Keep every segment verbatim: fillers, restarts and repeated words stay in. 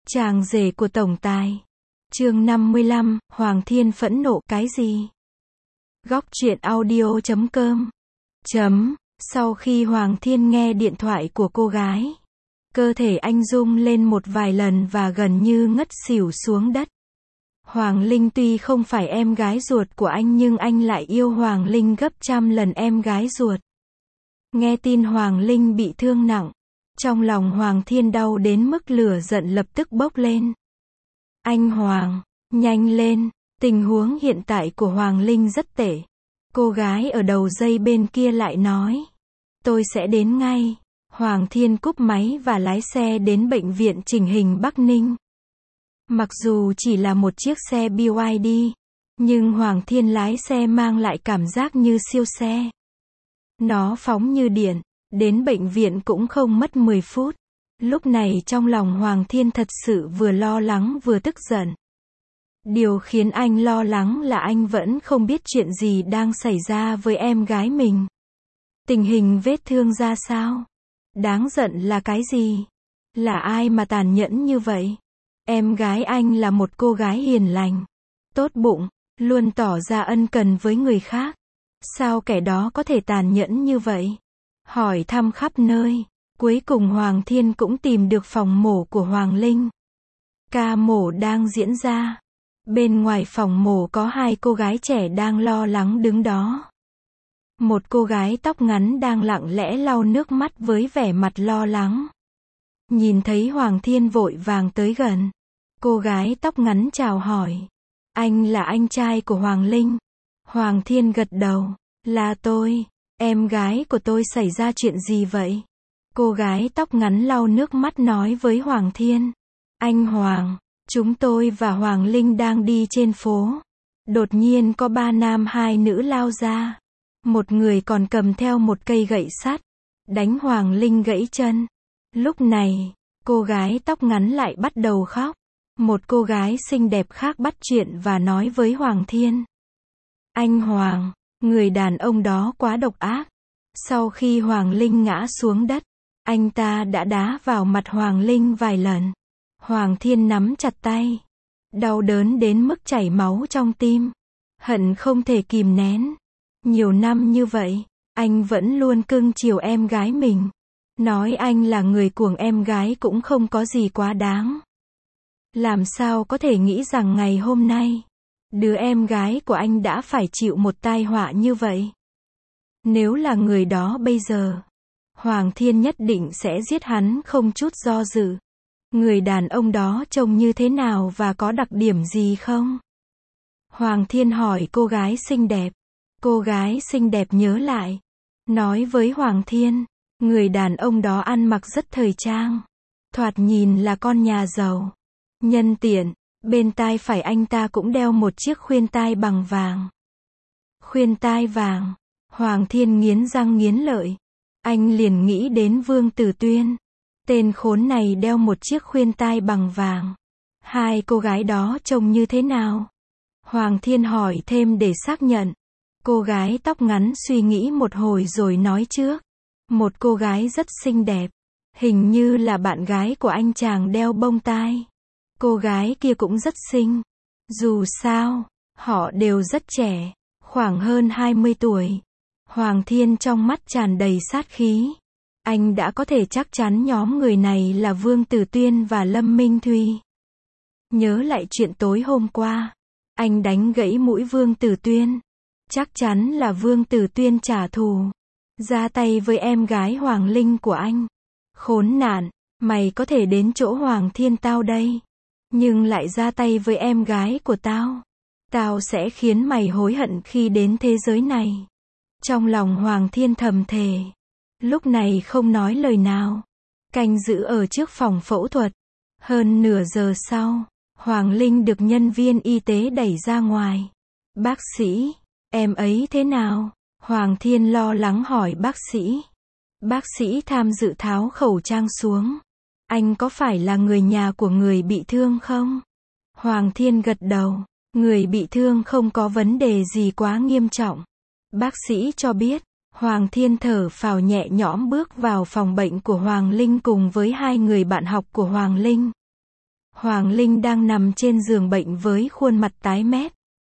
Chàng rể của tổng tài. Chương năm mươi lăm, Hoàng Thiên phẫn nộ cái gì? Góc truyện audio chấm com. Chấm. Sau khi Hoàng Thiên nghe điện thoại của cô gái, cơ thể anh rung lên một vài lần và gần như ngất xỉu xuống đất. Hoàng Linh tuy không phải em gái ruột của anh nhưng anh lại yêu Hoàng Linh gấp trăm lần em gái ruột. Nghe tin Hoàng Linh bị thương nặng, trong lòng Hoàng Thiên đau đến mức lửa giận lập tức bốc lên. Anh Hoàng, nhanh lên, tình huống hiện tại của Hoàng Linh rất tệ. Cô gái ở đầu dây bên kia lại nói. Tôi sẽ đến ngay. Hoàng Thiên cúp máy và lái xe đến bệnh viện chỉnh hình Bắc Ninh. Mặc dù chỉ là một chiếc xe bê i đê, nhưng Hoàng Thiên lái xe mang lại cảm giác như siêu xe. Nó phóng như điện, đến bệnh viện cũng không mất mười phút. Lúc này trong lòng Hoàng Thiên thật sự vừa lo lắng vừa tức giận. Điều khiến anh lo lắng là anh vẫn không biết chuyện gì đang xảy ra với em gái mình. Tình hình vết thương ra sao? Đáng giận là cái gì? Là ai mà tàn nhẫn như vậy? Em gái anh là một cô gái hiền lành, tốt bụng, luôn tỏ ra ân cần với người khác. Sao kẻ đó có thể tàn nhẫn như vậy? Hỏi thăm khắp nơi, cuối cùng Hoàng Thiên cũng tìm được phòng mổ của Hoàng Linh. Ca mổ đang diễn ra. Bên ngoài phòng mổ có hai cô gái trẻ đang lo lắng đứng đó. Một cô gái tóc ngắn đang lặng lẽ lau nước mắt với vẻ mặt lo lắng. Nhìn thấy Hoàng Thiên vội vàng tới gần, cô gái tóc ngắn chào hỏi. Anh là anh trai của Hoàng Linh. Hoàng Thiên gật đầu. Là tôi. Em gái của tôi xảy ra chuyện gì vậy? Cô gái tóc ngắn lau nước mắt nói với Hoàng Thiên. Anh Hoàng, chúng tôi và Hoàng Linh đang đi trên phố. Đột nhiên có ba nam hai nữ lao ra. Một người còn cầm theo một cây gậy sắt, đánh Hoàng Linh gãy chân. Lúc này, cô gái tóc ngắn lại bắt đầu khóc. Một cô gái xinh đẹp khác bắt chuyện và nói với Hoàng Thiên. Anh Hoàng, người đàn ông đó quá độc ác. Sau khi Hoàng Linh ngã xuống đất, anh ta đã đá vào mặt Hoàng Linh vài lần. Hoàng Thiên nắm chặt tay. Đau đớn đến mức chảy máu trong tim. Hận không thể kìm nén. Nhiều năm như vậy, anh vẫn luôn cưng chiều em gái mình. Nói anh là người cuồng em gái cũng không có gì quá đáng. Làm sao có thể nghĩ rằng ngày hôm nay, đứa em gái của anh đã phải chịu một tai họa như vậy. Nếu là người đó bây giờ, Hoàng Thiên nhất định sẽ giết hắn không chút do dự. Người đàn ông đó trông như thế nào và có đặc điểm gì không? Hoàng Thiên hỏi cô gái xinh đẹp. Cô gái xinh đẹp nhớ lại. Nói với Hoàng Thiên, người đàn ông đó ăn mặc rất thời trang. Thoạt nhìn là con nhà giàu. Nhân tiện, bên tai phải anh ta cũng đeo một chiếc khuyên tai bằng vàng. Khuyên tai vàng. Hoàng Thiên nghiến răng nghiến lợi. Anh liền nghĩ đến Vương Tử Tuyên. Tên khốn này đeo một chiếc khuyên tai bằng vàng. Hai cô gái đó trông như thế nào? Hoàng Thiên hỏi thêm để xác nhận. Cô gái tóc ngắn suy nghĩ một hồi rồi nói trước. Một cô gái rất xinh đẹp. Hình như là bạn gái của anh chàng đeo bông tai. Cô gái kia cũng rất xinh. Dù sao, họ đều rất trẻ. Khoảng hơn hai mươi tuổi. Hoàng Thiên trong mắt tràn đầy sát khí. Anh đã có thể chắc chắn nhóm người này là Vương Tử Tuyên và Lâm Minh Thuy. Nhớ lại chuyện tối hôm qua. Anh đánh gãy mũi Vương Tử Tuyên. Chắc chắn là Vương Tử Tuyên trả thù. Ra tay với em gái Hoàng Linh của anh. Khốn nạn, mày có thể đến chỗ Hoàng Thiên tao đây. Nhưng lại ra tay với em gái của tao. Tao sẽ khiến mày hối hận khi đến thế giới này. Trong lòng Hoàng Thiên thầm thề. Lúc này không nói lời nào. Canh giữ ở trước phòng phẫu thuật. Hơn nửa giờ sau, Hoàng Linh được nhân viên y tế đẩy ra ngoài. Bác sĩ, em ấy thế nào? Hoàng Thiên lo lắng hỏi bác sĩ. Bác sĩ tham dự tháo khẩu trang xuống. Anh có phải là người nhà của người bị thương không? Hoàng Thiên gật đầu. Người bị thương không có vấn đề gì quá nghiêm trọng. Bác sĩ cho biết. Hoàng Thiên thở phào nhẹ nhõm bước vào phòng bệnh của Hoàng Linh cùng với hai người bạn học của Hoàng Linh. Hoàng Linh đang nằm trên giường bệnh với khuôn mặt tái mét.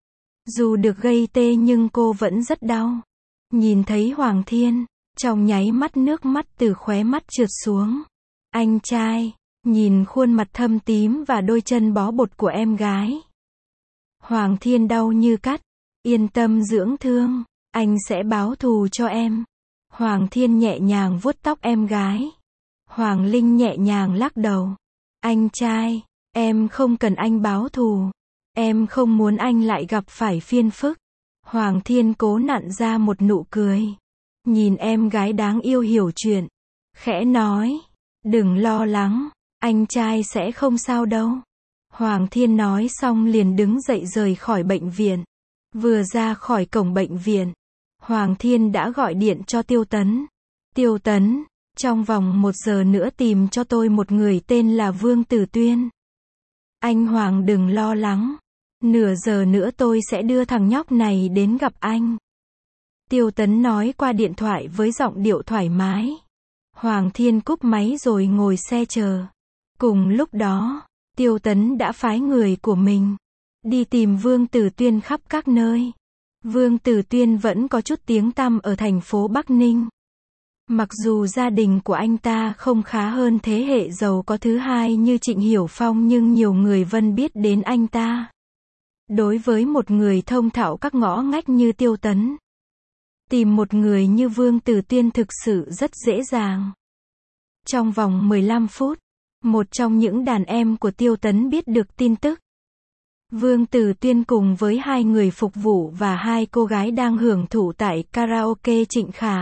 Dù được gây tê nhưng cô vẫn rất đau. Nhìn thấy Hoàng Thiên, trong nháy mắt nước mắt từ khóe mắt trượt xuống. Anh trai, nhìn khuôn mặt thâm tím và đôi chân bó bột của em gái. Hoàng Thiên đau như cắt. Yên tâm dưỡng thương, anh sẽ báo thù cho em. Hoàng Thiên nhẹ nhàng vuốt tóc em gái. Hoàng Linh nhẹ nhàng lắc đầu. Anh trai, em không cần anh báo thù. Em không muốn anh lại gặp phải phiền phức. Hoàng Thiên cố nặn ra một nụ cười. Nhìn em gái đáng yêu hiểu chuyện. Khẽ nói, đừng lo lắng, anh trai sẽ không sao đâu. Hoàng Thiên nói xong liền đứng dậy rời khỏi bệnh viện. Vừa ra khỏi cổng bệnh viện, Hoàng Thiên đã gọi điện cho Tiêu Tấn. Tiêu Tấn, trong vòng một giờ nữa tìm cho tôi một người tên là Vương Tử Tuyên. Anh Hoàng đừng lo lắng. Nửa giờ nữa tôi sẽ đưa thằng nhóc này đến gặp anh. Tiêu Tấn nói qua điện thoại với giọng điệu thoải mái. Hoàng Thiên cúp máy rồi ngồi xe chờ. Cùng lúc đó, Tiêu Tấn đã phái người của mình đi tìm Vương Tử Tuyên khắp các nơi. Vương Tử Tuyên vẫn có chút tiếng tăm ở thành phố Bắc Ninh. Mặc dù gia đình của anh ta không khá hơn thế hệ giàu có thứ hai như Trịnh Hiểu Phong nhưng nhiều người vẫn biết đến anh ta. Đối với một người thông thạo các ngõ ngách như Tiêu Tấn, tìm một người như Vương Tử Tuyên thực sự rất dễ dàng. Trong vòng mười lăm phút, một trong những đàn em của Tiêu Tấn biết được tin tức. Vương Tử Tuyên cùng với hai người phục vụ và hai cô gái đang hưởng thụ tại karaoke Trịnh Khả.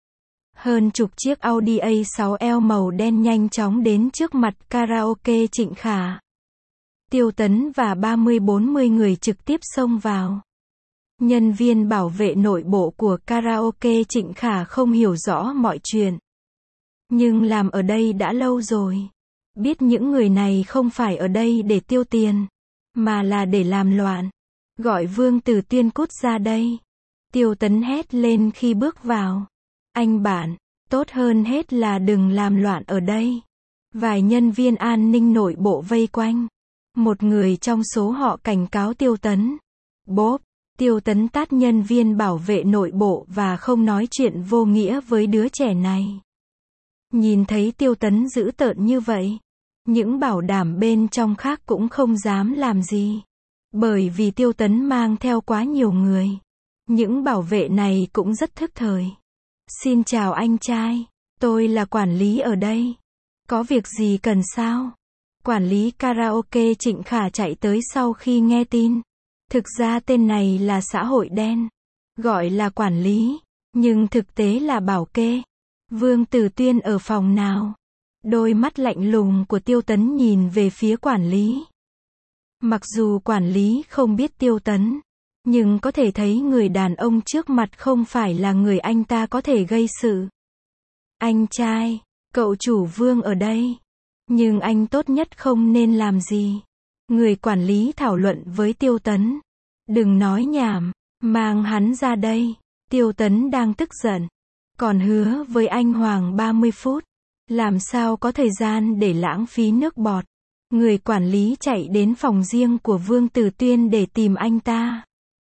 Hơn chục chiếc Audi A sáu L màu đen nhanh chóng đến trước mặt karaoke Trịnh Khả. Tiêu Tấn và ba mươi bốn mươi người trực tiếp xông vào. Nhân viên bảo vệ nội bộ của karaoke Trịnh Khả không hiểu rõ mọi chuyện. Nhưng làm ở đây đã lâu rồi. Biết những người này không phải ở đây để tiêu tiền, mà là để làm loạn. Gọi Vương Tử Tuyên cút ra đây. Tiêu Tấn hét lên khi bước vào. Anh bạn, tốt hơn hết là đừng làm loạn ở đây. Vài nhân viên an ninh nội bộ vây quanh. Một người trong số họ cảnh cáo Tiêu Tấn. Bốp, Tiêu Tấn tát nhân viên bảo vệ nội bộ và không nói chuyện vô nghĩa với đứa trẻ này. Nhìn thấy Tiêu Tấn dữ tợn như vậy, những bảo đảm bên trong khác cũng không dám làm gì. Bởi vì Tiêu Tấn mang theo quá nhiều người. Những bảo vệ này cũng rất thức thời. Xin chào anh trai, tôi là quản lý ở đây. Có việc gì cần sao? Quản lý karaoke Trịnh Khả chạy tới sau khi nghe tin. Thực ra tên này là xã hội đen. Gọi là quản lý, nhưng thực tế là bảo kê. Vương Tử Tuyên ở phòng nào? Đôi mắt lạnh lùng của Tiêu Tấn nhìn về phía quản lý. Mặc dù quản lý không biết Tiêu Tấn, nhưng có thể thấy người đàn ông trước mặt không phải là người anh ta có thể gây sự. Anh trai, cậu chủ Vương ở đây. Nhưng anh tốt nhất không nên làm gì. Người quản lý thảo luận với Tiêu Tấn. Đừng nói nhảm, mang hắn ra đây. Tiêu Tấn đang tức giận. Còn hứa với anh Hoàng ba mươi phút. Làm sao có thời gian để lãng phí nước bọt. Người quản lý chạy đến phòng riêng của Vương Tử Tuyên để tìm anh ta.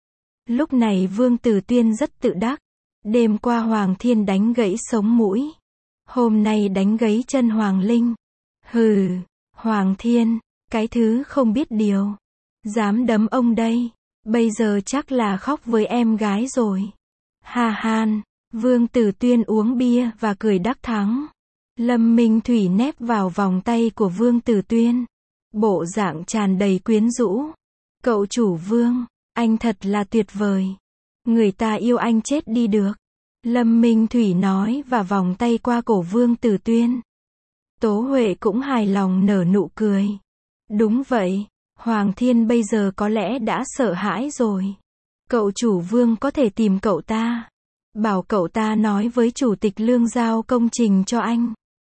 Lúc này Vương Tử Tuyên rất tự đắc. Đêm qua Hoàng Thiên đánh gãy sống mũi. Hôm nay đánh gãy chân Hoàng Linh. Hừ, Hoàng Thiên, cái thứ không biết điều. Dám đấm ông đây. Bây giờ chắc là khóc với em gái rồi. Ha han, Vương Tử Tuyên uống bia và cười đắc thắng. Lâm Minh Thủy nép vào vòng tay của Vương Tử Tuyên. Bộ dạng tràn đầy quyến rũ. Cậu chủ Vương, anh thật là tuyệt vời. Người ta yêu anh chết đi được. Lâm Minh Thủy nói và vòng tay qua cổ Vương Tử Tuyên. Tố Huệ cũng hài lòng nở nụ cười. Đúng vậy, Hoàng Thiên bây giờ có lẽ đã sợ hãi rồi. Cậu chủ Vương có thể tìm cậu ta. Bảo cậu ta nói với chủ tịch Lương giao công trình cho anh.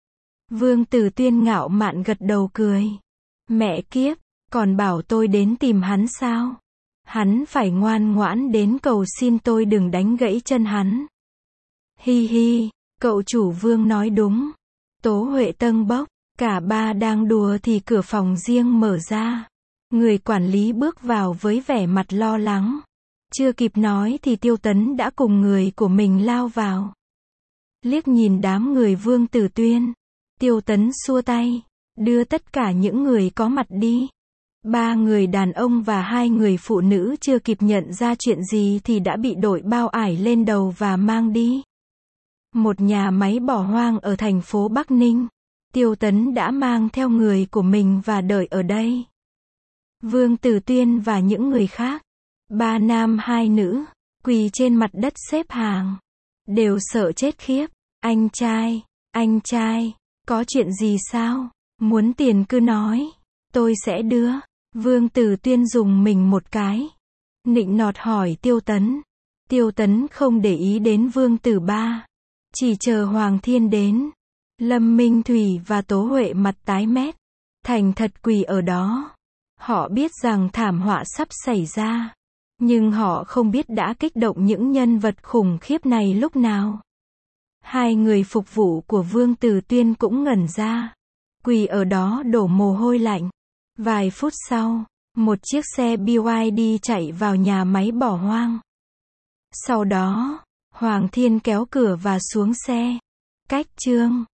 Vương Tử Tuyên ngạo mạn gật đầu cười. Mẹ kiếp, còn bảo tôi đến tìm hắn sao? Hắn phải ngoan ngoãn đến cầu xin tôi đừng đánh gãy chân hắn. Hi hi, cậu chủ Vương nói đúng. Tố Huệ tâng bốc. Cả ba đang đùa thì cửa phòng riêng mở ra. Người quản lý bước vào với vẻ mặt lo lắng. Chưa kịp nói thì Tiêu Tấn đã cùng người của mình lao vào. Liếc nhìn đám người Vương Tử Tuyên, Tiêu Tấn xua tay, đưa tất cả những người có mặt đi. Ba người đàn ông và hai người phụ nữ chưa kịp nhận ra chuyện gì thì đã bị đội bao ải lên đầu và mang đi. Một nhà máy bỏ hoang ở thành phố Bắc Ninh. Tiêu Tấn đã mang theo người của mình và đợi ở đây. Vương Tử Tuyên và những người khác, ba nam hai nữ, quỳ trên mặt đất xếp hàng. Đều sợ chết khiếp. Anh trai, anh trai, có chuyện gì sao? Muốn tiền cứ nói, tôi sẽ đưa. Vương Tử Tuyên dùng mình một cái. Nịnh nọt hỏi Tiêu Tấn. Tiêu Tấn không để ý đến Vương Tử Ba. Chỉ chờ Hoàng Thiên đến. Lâm Minh Thủy và Tố Huệ mặt tái mét. Thành thật quỳ ở đó. Họ biết rằng thảm họa sắp xảy ra. Nhưng họ không biết đã kích động những nhân vật khủng khiếp này lúc nào. Hai người phục vụ của Vương Tử Tuyên cũng ngẩn ra. Quỳ ở đó đổ mồ hôi lạnh. Vài phút sau, một chiếc xe bê i đê chạy vào nhà máy bỏ hoang. Sau đó, Hoàng Thiên kéo cửa và xuống xe. Cách chương